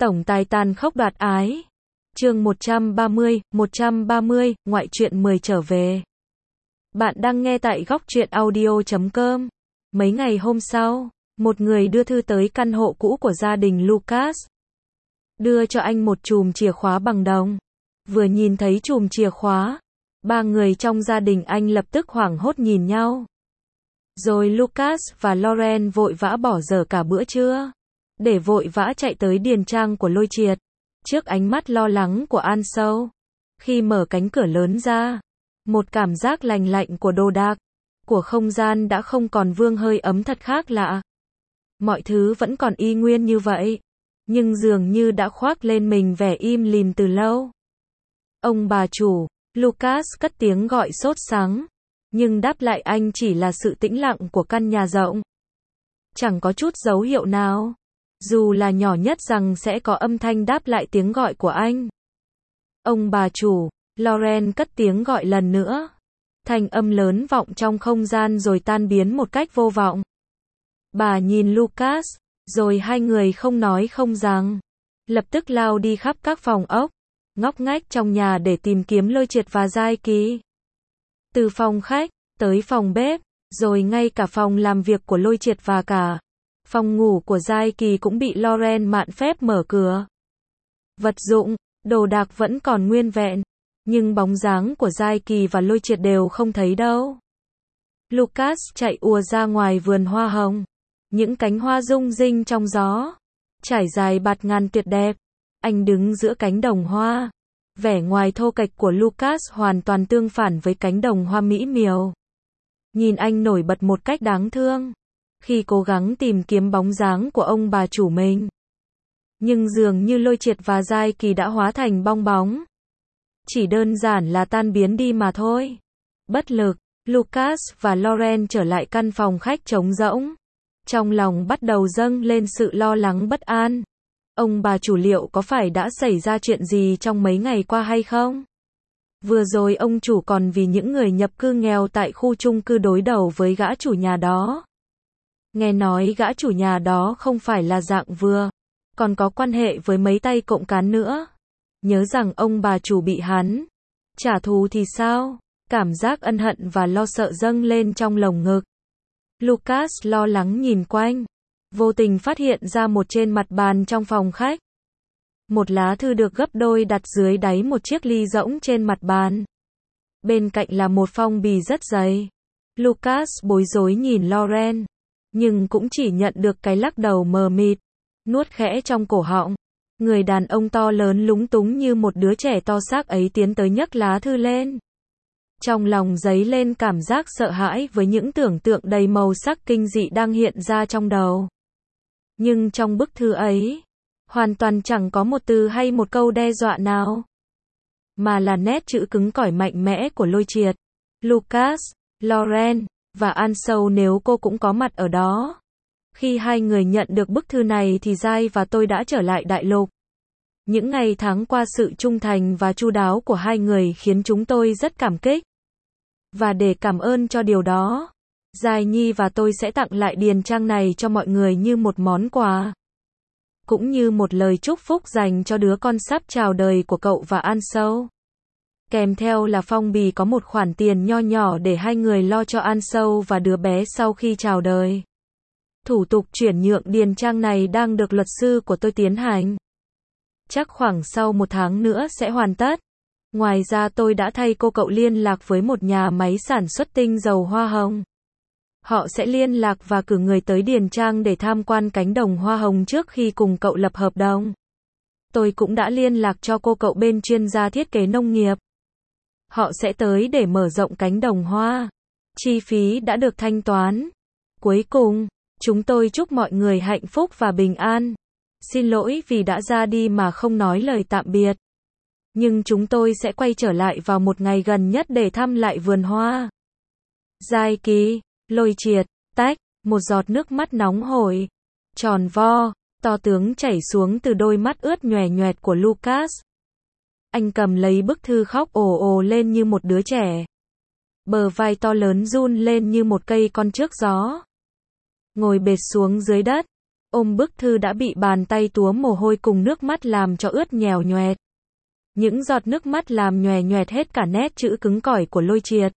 Tổng tài tàn khốc đoạt ái. Chương 130, ngoại truyện 10 trở về. Bạn đang nghe tại góc truyện audio.com. Mấy ngày hôm sau, một người đưa thư tới căn hộ cũ của gia đình Lucas. Đưa cho anh một chùm chìa khóa bằng đồng. Vừa nhìn thấy chùm chìa khóa, ba người trong gia đình anh lập tức hoảng hốt nhìn nhau. Rồi Lucas và Lauren vội vã bỏ dở cả bữa trưa, để vội vã chạy tới điền trang của Lôi Triệt. Trước ánh mắt lo lắng của An Sâu, khi mở cánh cửa lớn ra, một cảm giác lành lạnh của đồ đạc, của không gian đã không còn vương hơi ấm thật khác lạ. Mọi thứ vẫn còn y nguyên như vậy, nhưng dường như đã khoác lên mình vẻ im lìm từ lâu. Ông bà chủ, Lucas cất tiếng gọi sốt sắng, nhưng đáp lại anh chỉ là sự tĩnh lặng của căn nhà rộng. Chẳng có chút dấu hiệu nào, dù là nhỏ nhất rằng sẽ có âm thanh đáp lại tiếng gọi của anh. Ông bà chủ, Lauren cất tiếng gọi lần nữa. Thanh âm lớn vọng trong không gian rồi tan biến một cách vô vọng. Bà nhìn Lucas, rồi hai người không nói không rằng, lập tức lao đi khắp các phòng ốc, ngóc ngách trong nhà để tìm kiếm Lôi Triệt và Giai Kỳ. Từ phòng khách, tới phòng bếp, rồi ngay cả phòng làm việc của Lôi Triệt và cả phòng ngủ của Giai Kỳ cũng bị Lauren mạn phép mở cửa. Vật dụng, đồ đạc vẫn còn nguyên vẹn, nhưng bóng dáng của Giai Kỳ và Lôi Triệt đều không thấy đâu. Lucas chạy ùa ra ngoài vườn hoa hồng, những cánh hoa rung rinh trong gió, trải dài bạt ngàn tuyệt đẹp. Anh đứng giữa cánh đồng hoa, vẻ ngoài thô kệch của Lucas hoàn toàn tương phản với cánh đồng hoa mỹ miều. Nhìn anh nổi bật một cách đáng thương, khi cố gắng tìm kiếm bóng dáng của ông bà chủ mình. Nhưng dường như Lôi Triệt và Giai Kỳ đã hóa thành bong bóng. Chỉ đơn giản là tan biến đi mà thôi. Bất lực, Lucas và Lauren trở lại căn phòng khách trống rỗng. Trong lòng bắt đầu dâng lên sự lo lắng bất an. Ông bà chủ liệu có phải đã xảy ra chuyện gì trong mấy ngày qua hay không? Vừa rồi ông chủ còn vì những người nhập cư nghèo tại khu chung cư đối đầu với gã chủ nhà đó. Nghe nói gã chủ nhà đó không phải là dạng vừa, còn có quan hệ với mấy tay cộng cán nữa. Nhớ rằng ông bà chủ bị hắn trả thù thì sao? Cảm giác ân hận và lo sợ dâng lên trong lồng ngực. Lucas lo lắng nhìn quanh, vô tình phát hiện ra một trên mặt bàn trong phòng khách. Một lá thư được gấp đôi đặt dưới đáy một chiếc ly rỗng trên mặt bàn. Bên cạnh là một phong bì rất dày. Lucas bối rối nhìn Lauren, nhưng cũng chỉ nhận được cái lắc đầu mờ mịt, nuốt khẽ trong cổ họng. Người đàn ông to lớn lúng túng như một đứa trẻ to xác ấy tiến tới nhấc lá thư lên. Trong lòng dấy lên cảm giác sợ hãi với những tưởng tượng đầy màu sắc kinh dị đang hiện ra trong đầu. Nhưng trong bức thư ấy, hoàn toàn chẳng có một từ hay một câu đe dọa nào, mà là nét chữ cứng cỏi mạnh mẽ của Lôi Triệt. Lucas, Lauren và An Sâu nếu cô cũng có mặt ở đó. Khi hai người nhận được bức thư này thì Giai và tôi đã trở lại đại lục. Những ngày tháng qua sự trung thành và chu đáo của hai người khiến chúng tôi rất cảm kích. Và để cảm ơn cho điều đó, Giai Nhi và tôi sẽ tặng lại điền trang này cho mọi người như một món quà. Cũng như một lời chúc phúc dành cho đứa con sắp chào đời của cậu và An Sâu. Kèm theo là phong bì có một khoản tiền nho nhỏ để hai người lo cho An Sâu và đứa bé sau khi chào đời. Thủ tục chuyển nhượng điền trang này đang được luật sư của tôi tiến hành. Chắc khoảng sau 1 tháng nữa sẽ hoàn tất. Ngoài ra tôi đã thay cô cậu liên lạc với một nhà máy sản xuất tinh dầu hoa hồng. Họ sẽ liên lạc và cử người tới điền trang để tham quan cánh đồng hoa hồng trước khi cùng cậu lập hợp đồng. Tôi cũng đã liên lạc cho cô cậu bên chuyên gia thiết kế nông nghiệp. Họ sẽ tới để mở rộng cánh đồng hoa. Chi phí đã được thanh toán. Cuối cùng, chúng tôi chúc mọi người hạnh phúc và bình an. Xin lỗi vì đã ra đi mà không nói lời tạm biệt. Nhưng chúng tôi sẽ quay trở lại vào một ngày gần nhất để thăm lại vườn hoa. Giai Kỳ, Lôi Triệt, tách, một giọt nước mắt nóng hổi, tròn vo, to tướng chảy xuống từ đôi mắt ướt nhòe nhoẹt của Lucas. Anh cầm lấy bức thư khóc ồ ồ lên như một đứa trẻ. Bờ vai to lớn run lên như một cây con trước gió. Ngồi bệt xuống dưới đất, ôm bức thư đã bị bàn tay túa mồ hôi cùng nước mắt làm cho ướt nhèo nhoẹt. Những giọt nước mắt làm nhòe nhoẹt hết cả nét chữ cứng cỏi của Lôi Triệt.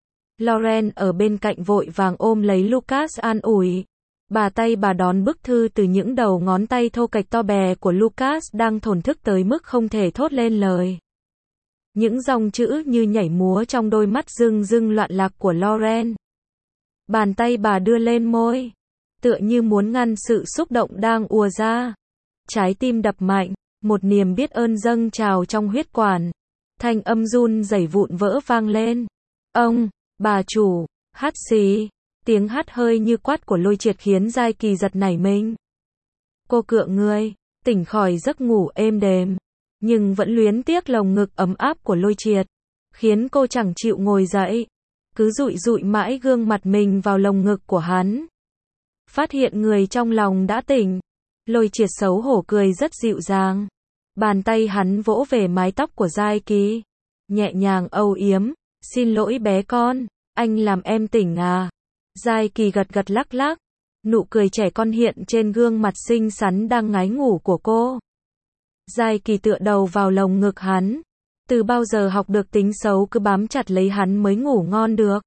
Lauren ở bên cạnh vội vàng ôm lấy Lucas an ủi. Bà tay bà đón bức thư từ những đầu ngón tay thô kệch to bè của Lucas đang thổn thức tới mức không thể thốt lên lời. Những dòng chữ như nhảy múa trong đôi mắt rưng rưng loạn lạc của Lauren. Bàn tay bà đưa lên môi, tựa như muốn ngăn sự xúc động đang ùa ra. Trái tim đập mạnh, một niềm biết ơn dâng trào trong huyết quản. Thanh âm run rẩy vụn vỡ vang lên. Ông, bà chủ, hắt xì. Tiếng hắt hơi như quát của Lôi Triệt khiến Giai Kỳ giật nảy mình. Cô cựa người, tỉnh khỏi giấc ngủ êm đềm, nhưng vẫn luyến tiếc lồng ngực ấm áp của Lôi Triệt, khiến cô chẳng chịu ngồi dậy, cứ dụi dụi mãi gương mặt mình vào lồng ngực của hắn. Phát hiện người trong lòng đã tỉnh, Lôi Triệt xấu hổ cười rất dịu dàng. Bàn tay hắn vỗ về mái tóc của Giai Kỳ, nhẹ nhàng âu yếm, xin lỗi bé con, anh làm em tỉnh à. Giai Kỳ gật gật lắc lắc, nụ cười trẻ con hiện trên gương mặt xinh xắn đang ngái ngủ của cô. Giai Kỳ tựa đầu vào lồng ngực hắn, từ bao giờ học được tính xấu cứ bám chặt lấy hắn mới ngủ ngon được.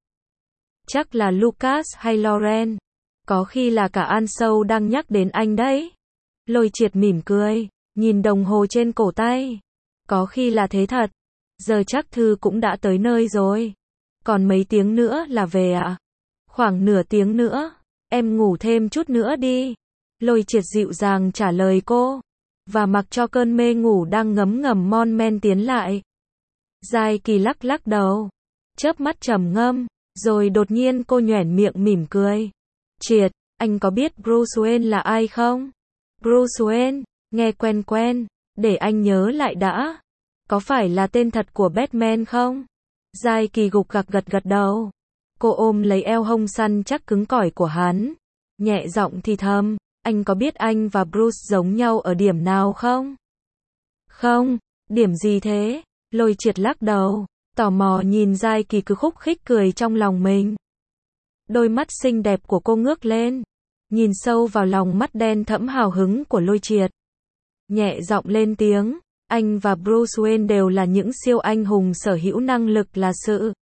Chắc là Lucas hay Lauren, có khi là cả An Sâu đang nhắc đến anh đấy. Lôi Triệt mỉm cười, nhìn đồng hồ trên cổ tay. Có khi là thế thật, giờ chắc thư cũng đã tới nơi rồi. Còn mấy tiếng nữa là về ạ? Khoảng nửa tiếng nữa, em ngủ thêm chút nữa đi. Lôi Triệt dịu dàng trả lời cô, và mặc cho cơn mê ngủ đang ngấm ngầm mon men tiến lại. Giai Kỳ lắc lắc đầu, chớp mắt trầm ngâm, rồi đột nhiên cô nhoẻn miệng mỉm cười. Triệt, anh có biết Bruce Wayne là ai không? Bruce Wayne, nghe quen quen, để anh nhớ lại đã. Có phải là tên thật của Batman không? Giai Kỳ gục gặc gật gật đầu. Cô ôm lấy eo hông săn chắc cứng cỏi của hắn, nhẹ giọng thì thầm, anh có biết anh và Bruce giống nhau ở điểm nào không? Không, điểm gì thế? Lôi Triệt lắc đầu, tò mò nhìn Giai Kỳ cứ khúc khích cười trong lòng mình. Đôi mắt xinh đẹp của cô ngước lên, nhìn sâu vào lòng mắt đen thẫm hào hứng của Lôi Triệt. Nhẹ giọng lên tiếng, anh và Bruce Wayne đều là những siêu anh hùng sở hữu năng lực là sự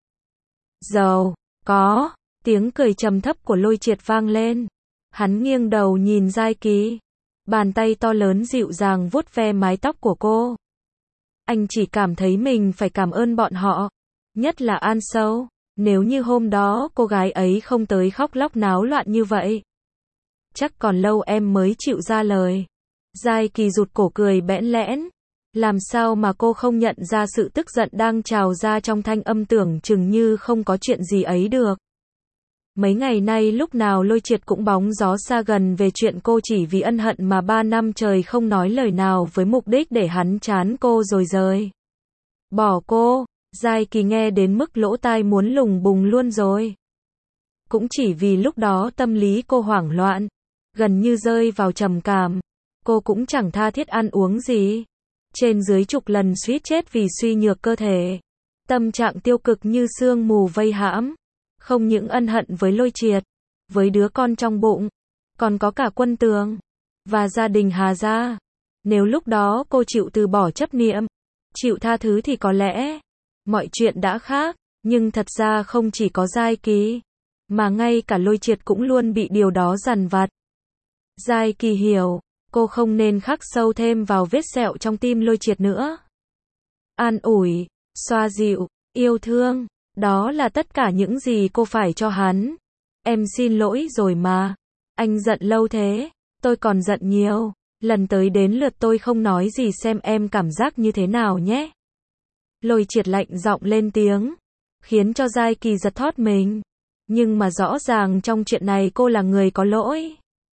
giàu. Có, tiếng cười trầm thấp của Lôi Triệt vang lên. Hắn nghiêng đầu nhìn Giai Kỳ, bàn tay to lớn dịu dàng vuốt ve mái tóc của cô. Anh chỉ cảm thấy mình phải cảm ơn bọn họ, nhất là An Sâu. Nếu như hôm đó cô gái ấy không tới khóc lóc náo loạn như vậy, chắc còn lâu em mới chịu ra lời. Giai Kỳ rụt cổ cười bẽn lẽn. Làm sao mà cô không nhận ra sự tức giận đang trào ra trong thanh âm tưởng chừng như không có chuyện gì ấy được. Mấy ngày nay lúc nào Lôi Triệt cũng bóng gió xa gần về chuyện cô chỉ vì ân hận mà 3 năm trời không nói lời nào với mục đích để hắn chán cô rồi rời bỏ cô. Giai Kỳ nghe đến mức lỗ tai muốn lùng bùng luôn rồi. Cũng chỉ vì lúc đó tâm lý cô hoảng loạn, gần như rơi vào trầm cảm. Cô cũng chẳng tha thiết ăn uống gì, trên dưới chục lần suýt chết vì suy nhược cơ thể. Tâm trạng tiêu cực như sương mù vây hãm. Không những ân hận với Lôi Triệt, với đứa con trong bụng, còn có cả Quân Tường và gia đình Hà gia. Nếu lúc đó cô chịu từ bỏ chấp niệm, chịu tha thứ thì có lẽ mọi chuyện đã khác. Nhưng thật ra không chỉ có Giai Kỳ, mà ngay cả Lôi Triệt cũng luôn bị điều đó dằn vặt. Giai Kỳ hiểu, cô không nên khắc sâu thêm vào vết sẹo trong tim Lôi Triệt nữa. An ủi, xoa dịu, yêu thương, đó là tất cả những gì cô phải cho hắn. Em xin lỗi rồi mà. Anh giận lâu thế, tôi còn giận nhiều. Lần tới đến lượt tôi không nói gì xem em cảm giác như thế nào nhé. Lôi Triệt lạnh giọng lên tiếng, khiến cho Giai Kỳ giật thót mình. Nhưng mà rõ ràng trong chuyện này cô là người có lỗi,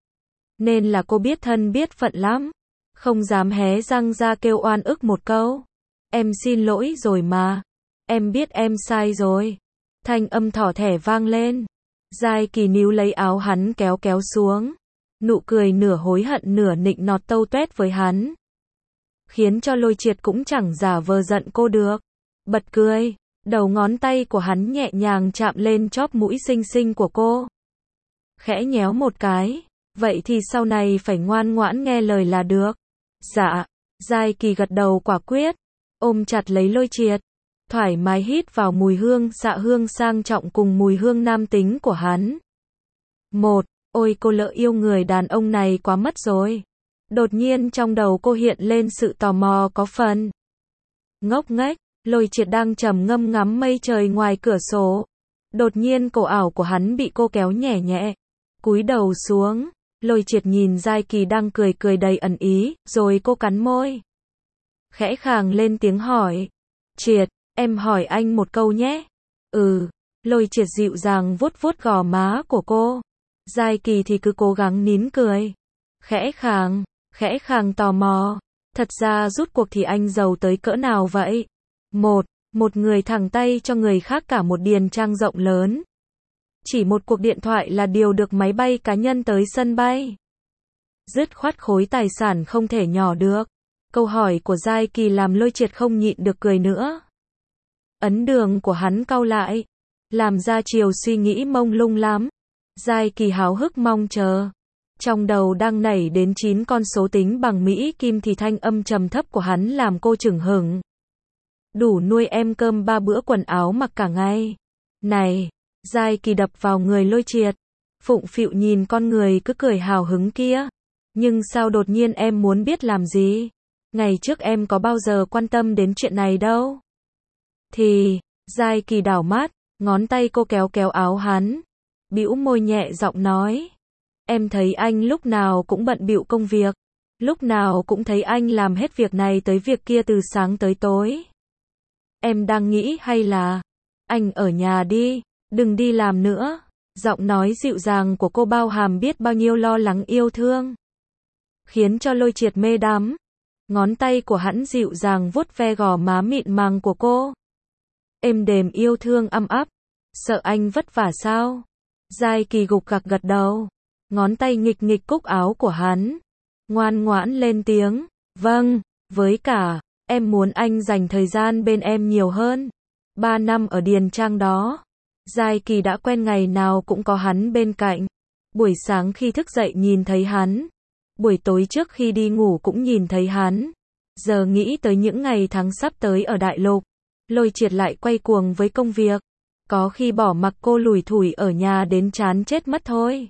nên là cô biết thân biết phận lắm, không dám hé răng ra kêu oan ức một câu. Em xin lỗi rồi mà. Em biết em sai rồi. Thanh âm thỏ thẻ vang lên. Giai Kỳ níu lấy áo hắn kéo kéo xuống. Nụ cười nửa hối hận nửa nịnh nọt tâu tuét với hắn, khiến cho Lôi Triệt cũng chẳng giả vờ giận cô được. Bật cười, đầu ngón tay của hắn nhẹ nhàng chạm lên chóp mũi xinh xinh của cô, khẽ nhéo một cái, Vậy thì sau này phải ngoan ngoãn nghe lời là được. Dạ. Giai Kỳ gật đầu quả quyết, ôm chặt lấy Lôi Triệt, thoải mái hít vào mùi hương xạ hương sang trọng cùng mùi hương nam tính của hắn. Ôi cô lỡ yêu người đàn ông này quá mất rồi. Đột nhiên trong đầu cô hiện lên sự tò mò có phần ngốc nghếch. Lôi Triệt đang trầm ngâm ngắm mây trời ngoài cửa sổ. Đột nhiên cổ áo của hắn bị cô kéo nhẹ nhẹ, cúi đầu xuống. Lôi Triệt nhìn Giai Kỳ đang cười cười đầy ẩn ý, rồi cô cắn môi, khẽ khàng lên tiếng hỏi. Triệt, em hỏi anh một câu nhé. Ừ. Lôi Triệt dịu dàng vuốt vuốt gò má của cô. Giai Kỳ thì cứ cố gắng nín cười. Khẽ khàng tò mò. Thật ra rút cuộc thì anh giàu tới cỡ nào vậy? Một người thẳng tay cho người khác cả một điền trang rộng lớn. Chỉ một cuộc điện thoại là điều được máy bay cá nhân tới sân bay. Dứt khoát khối tài sản không thể nhỏ được. Câu hỏi của Giai Kỳ làm Lôi Triệt không nhịn được cười nữa. Ấn đường của hắn cau lại, làm ra chiều suy nghĩ mông lung lắm. Giai Kỳ háo hức mong chờ. Trong đầu đang nảy đến 9 con số tính bằng Mỹ Kim thì thanh âm trầm thấp của hắn làm cô chửng hửng. Đủ nuôi em cơm 3 bữa quần áo mặc cả ngày. Này, Giai Kỳ đập vào người Lôi Triệt, phụng phịu nhìn con người cứ cười hào hứng kia. Nhưng sao đột nhiên em muốn biết làm gì? Ngày trước em có bao giờ quan tâm đến chuyện này đâu. Thì, Giai Kỳ đảo mắt, ngón tay cô kéo kéo áo hắn, bĩu môi nhẹ giọng nói. Em thấy anh lúc nào cũng bận bịu công việc. Lúc nào cũng thấy anh làm hết việc này tới việc kia từ sáng tới tối. Em đang nghĩ hay là anh ở nhà đi, đừng đi làm nữa. Giọng nói dịu dàng của cô bao hàm biết bao nhiêu lo lắng yêu thương, khiến cho Lôi Triệt mê đắm. Ngón tay của hắn dịu dàng vuốt ve gò má mịn màng của cô, êm đềm yêu thương ấm áp. Sợ anh vất vả sao? Giai Kỳ gục gặc gật đầu, ngón tay nghịch nghịch cúc áo của hắn, ngoan ngoãn lên tiếng. Vâng, với cả, em muốn anh dành thời gian bên em nhiều hơn. 3 năm ở điền trang đó, Giai Kỳ đã quen ngày nào cũng có hắn bên cạnh. Buổi sáng khi thức dậy nhìn thấy hắn, buổi tối trước khi đi ngủ cũng nhìn thấy hắn. Giờ nghĩ tới những ngày tháng sắp tới ở đại lục, Lôi Triệt lại quay cuồng với công việc. Có khi bỏ mặc cô lủi thủi ở nhà đến chán chết mất thôi.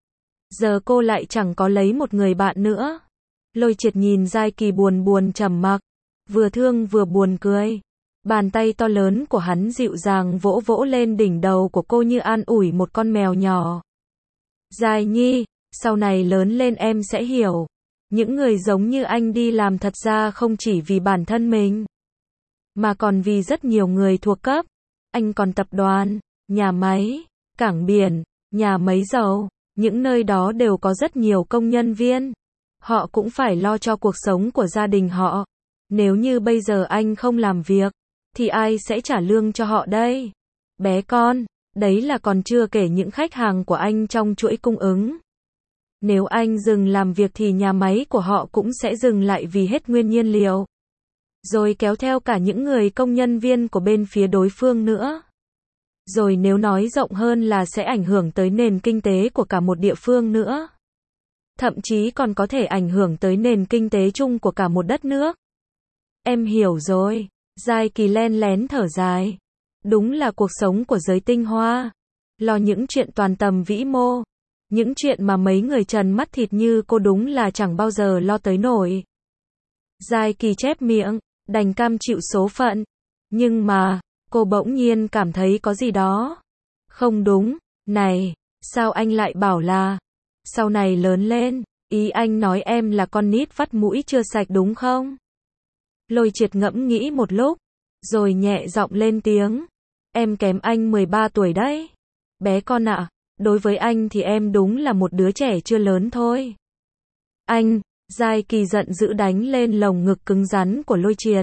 Giờ cô lại chẳng có lấy một người bạn nữa. Lôi Triệt nhìn Giai Kỳ buồn buồn trầm mặc, vừa thương vừa buồn cười. Bàn tay to lớn của hắn dịu dàng vỗ vỗ lên đỉnh đầu của cô như an ủi một con mèo nhỏ. Giai Nhi, sau này lớn lên em sẽ hiểu. Những người giống như anh đi làm thật ra không chỉ vì bản thân mình, mà còn vì rất nhiều người thuộc cấp. Anh còn tập đoàn, nhà máy, cảng biển, nhà máy dầu. Những nơi đó đều có rất nhiều công nhân viên. Họ cũng phải lo cho cuộc sống của gia đình họ. Nếu như bây giờ anh không làm việc, thì ai sẽ trả lương cho họ đây? Bé con, đấy là còn chưa kể những khách hàng của anh trong chuỗi cung ứng. Nếu anh dừng làm việc thì nhà máy của họ cũng sẽ dừng lại vì hết nguyên nhiên liệu. Rồi kéo theo cả những người công nhân viên của bên phía đối phương nữa. Rồi nếu nói rộng hơn là sẽ ảnh hưởng tới nền kinh tế của cả một địa phương nữa. Thậm chí còn có thể ảnh hưởng tới nền kinh tế chung của cả một đất nước. Em hiểu rồi. Giai Kỳ len lén thở dài. Đúng là cuộc sống của giới tinh hoa. Lo những chuyện toàn tầm vĩ mô. Những chuyện mà mấy người trần mắt thịt như cô đúng là chẳng bao giờ lo tới nổi. Giai Kỳ chép miệng, đành cam chịu số phận. Nhưng mà, cô bỗng nhiên cảm thấy có gì đó không đúng. Này, sao anh lại bảo là sau này lớn lên? Ý anh nói em là con nít vắt mũi chưa sạch đúng không? Lôi Triệt ngẫm nghĩ một lúc, rồi nhẹ giọng lên tiếng. Em kém anh 13 tuổi đấy. Bé con ạ, đối với anh thì em đúng là một đứa trẻ chưa lớn thôi. Anh, Giai Kỳ giận dữ đánh lên lồng ngực cứng rắn của Lôi Triệt.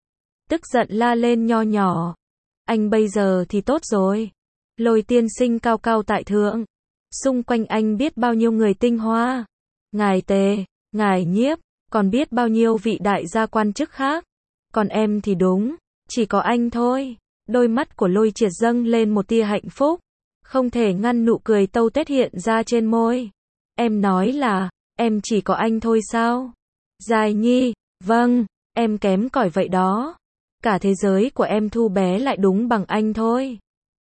Tức giận la lên nho nhỏ. Anh bây giờ thì tốt rồi. Lôi tiên sinh cao cao tại thượng. Xung quanh anh biết bao nhiêu người tinh hoa. Ngài Tề, ngài Nhiếp, còn biết bao nhiêu vị đại gia quan chức khác. Còn em thì đúng, chỉ có anh thôi. Đôi mắt của Lôi Triệt dâng lên một tia hạnh phúc. Không thể ngăn nụ cười tâu tuét hiện ra trên môi. Em nói là, em chỉ có anh thôi sao? Giai Nhi, vâng, em kém cỏi vậy đó. Cả thế giới của em thu bé lại đúng bằng anh thôi.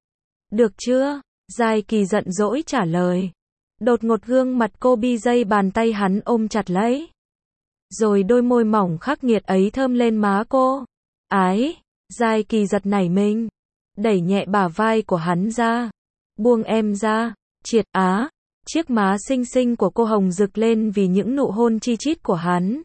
Được chưa? Giai Kỳ giận dỗi trả lời. Đột ngột gương mặt cô bi dây bàn tay hắn ôm chặt lấy. Rồi đôi môi mỏng khắc nghiệt ấy thơm lên má cô. Ái, Giai Kỳ giật nảy mình. Đẩy nhẹ bả vai của hắn ra. Buông em ra. Triệt á. Chiếc má xinh xinh của cô hồng rực lên vì những nụ hôn chi chít của hắn.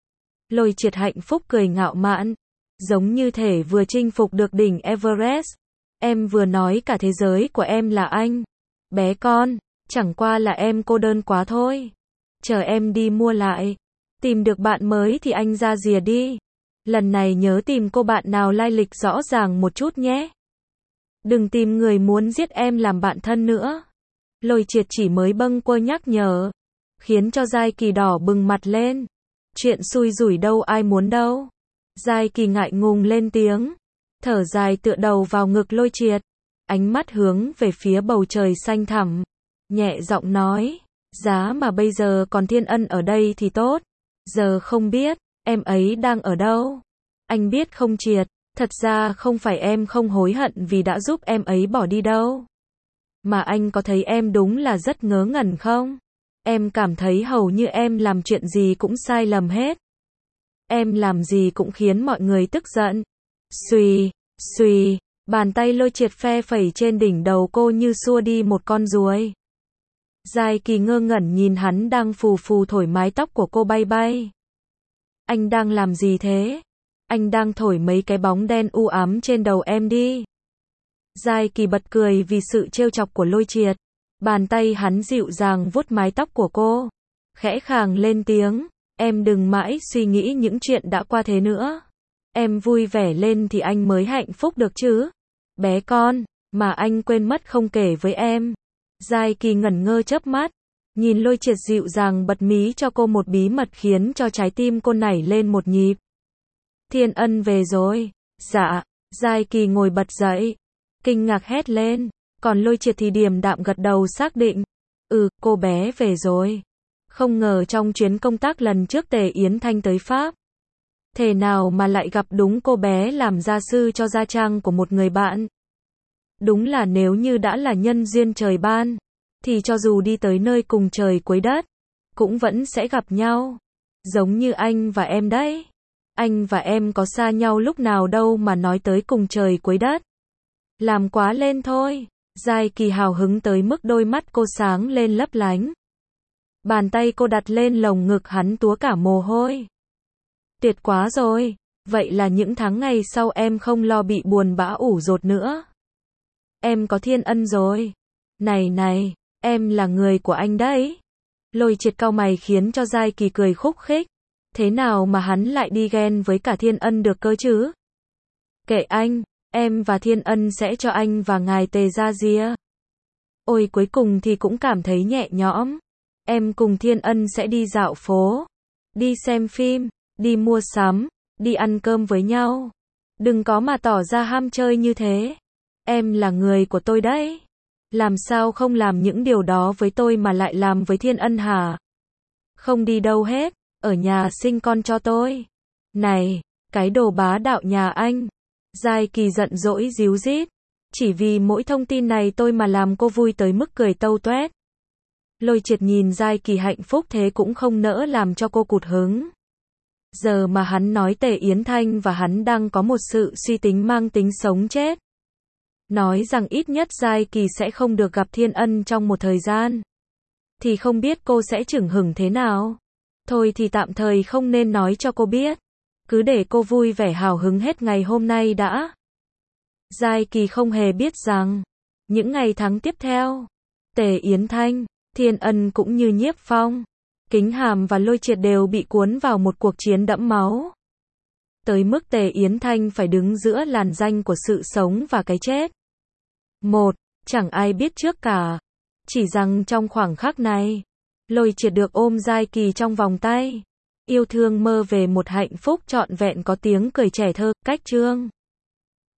Lôi Triệt hạnh phúc cười ngạo mạn. Giống như thể vừa chinh phục được đỉnh Everest. Em vừa nói cả thế giới của em là anh. Bé con, chẳng qua là em cô đơn quá thôi. Chờ em đi mua lại. Tìm được bạn mới thì anh ra rìa đi. Lần này nhớ tìm cô bạn nào lai lịch rõ ràng một chút nhé. Đừng tìm người muốn giết em làm bạn thân nữa. Lôi Triệt chỉ mới bâng quơ nhắc nhở. Khiến cho Giai Kỳ đỏ bừng mặt lên. Chuyện xui rủi đâu ai muốn đâu. Giai Kỳ ngại ngùng lên tiếng. Thở dài tựa đầu vào ngực Lôi Triệt. Ánh mắt hướng về phía bầu trời xanh thẳm. Nhẹ giọng nói. Giá mà bây giờ còn Thiên Ân ở đây thì tốt. Giờ không biết, em ấy đang ở đâu. Anh biết không Triệt, thật ra không phải em không hối hận vì đã giúp em ấy bỏ đi đâu. Mà anh có thấy em đúng là rất ngớ ngẩn không? Em cảm thấy hầu như em làm chuyện gì cũng sai lầm hết. Em làm gì cũng khiến mọi người tức giận. Xuy, xuy, bàn tay Lôi Triệt phe phẩy trên đỉnh đầu cô như xua đi một con ruồi. Giai Kỳ ngơ ngẩn nhìn hắn đang phù phù thổi mái tóc của cô bay bay. Anh đang làm gì thế? Anh đang thổi mấy cái bóng đen u ám trên đầu em đi. Giai Kỳ bật cười vì sự trêu chọc của Lôi Triệt. Bàn tay hắn dịu dàng vuốt mái tóc của cô. Khẽ khàng lên tiếng. Em đừng mãi suy nghĩ những chuyện đã qua thế nữa. Em vui vẻ lên thì anh mới hạnh phúc được chứ. Bé con, mà anh quên mất không kể với em. Giai Kỳ ngẩn ngơ chớp mắt. Nhìn Lôi Triệt dịu dàng bật mí cho cô một bí mật khiến cho trái tim cô nảy lên một nhịp. Thiên Ân về rồi. Dạ. Giai Kỳ ngồi bật dậy. Kinh ngạc hét lên. Còn Lôi Triệt thì điềm đạm gật đầu xác định. Cô bé về rồi. Không ngờ trong chuyến công tác lần trước Tề Yến Thanh tới Pháp. Thế nào mà lại gặp đúng cô bé làm gia sư cho gia trang của một người bạn. Đúng là nếu như đã là nhân duyên trời ban, thì cho dù đi tới nơi cùng trời cuối đất, cũng vẫn sẽ gặp nhau. Giống như anh và em đấy. Anh và em có xa nhau lúc nào đâu mà nói tới cùng trời cuối đất. Làm quá lên thôi. Giai Kỳ hào hứng tới mức đôi mắt cô sáng lên lấp lánh. Bàn tay cô đặt lên lồng ngực hắn túa cả mồ hôi. Tuyệt quá rồi. Vậy là những tháng ngày sau em không lo bị buồn bã ủ dột nữa. Em có Thiên Ân rồi. Này này, em là người của anh đấy. Lôi Triệt cau mày khiến cho Giai Kỳ cười khúc khích. Thế nào mà hắn lại đi ghen với cả Thiên Ân được cơ chứ? Kệ anh, em và Thiên Ân sẽ cho anh và ngài Tề ra rìa. Ôi cuối cùng thì cũng cảm thấy nhẹ nhõm. Em cùng Thiên Ân sẽ đi dạo phố, đi xem phim, đi mua sắm, đi ăn cơm với nhau. Đừng có mà tỏ ra ham chơi như thế. Em là người của tôi đấy. Làm sao không làm những điều đó với tôi mà lại làm với Thiên Ân hả? Không đi đâu hết, ở nhà sinh con cho tôi. Này, cái đồ bá đạo nhà anh. Giai Kỳ giận dỗi díu dít. Chỉ vì mỗi thông tin này tôi mà làm cô vui tới mức cười tâu toét. Lôi Triệt nhìn Giai Kỳ hạnh phúc thế cũng không nỡ làm cho cô cụt hứng. Giờ mà hắn nói Tề Yến Thanh và hắn đang có một sự suy tính mang tính sống chết. Nói rằng ít nhất Giai Kỳ sẽ không được gặp Thiên Ân trong một thời gian. Thì không biết cô sẽ chửng hửng thế nào. Thôi thì tạm thời không nên nói cho cô biết. Cứ để cô vui vẻ hào hứng hết ngày hôm nay đã. Giai Kỳ không hề biết rằng, những ngày tháng tiếp theo, Tề Yến Thanh, Thiên Ân cũng như Nhiếp Phong, Kính Hàm và Lôi Triệt đều bị cuốn vào một cuộc chiến đẫm máu. Tới mức Tề Yến Thanh phải đứng giữa làn ranh của sự sống và cái chết. Chẳng ai biết trước cả. Chỉ rằng trong khoảng khắc này, Lôi Triệt được ôm Giai Kỳ trong vòng tay. Yêu thương mơ về một hạnh phúc trọn vẹn có tiếng cười trẻ thơ, cách chương.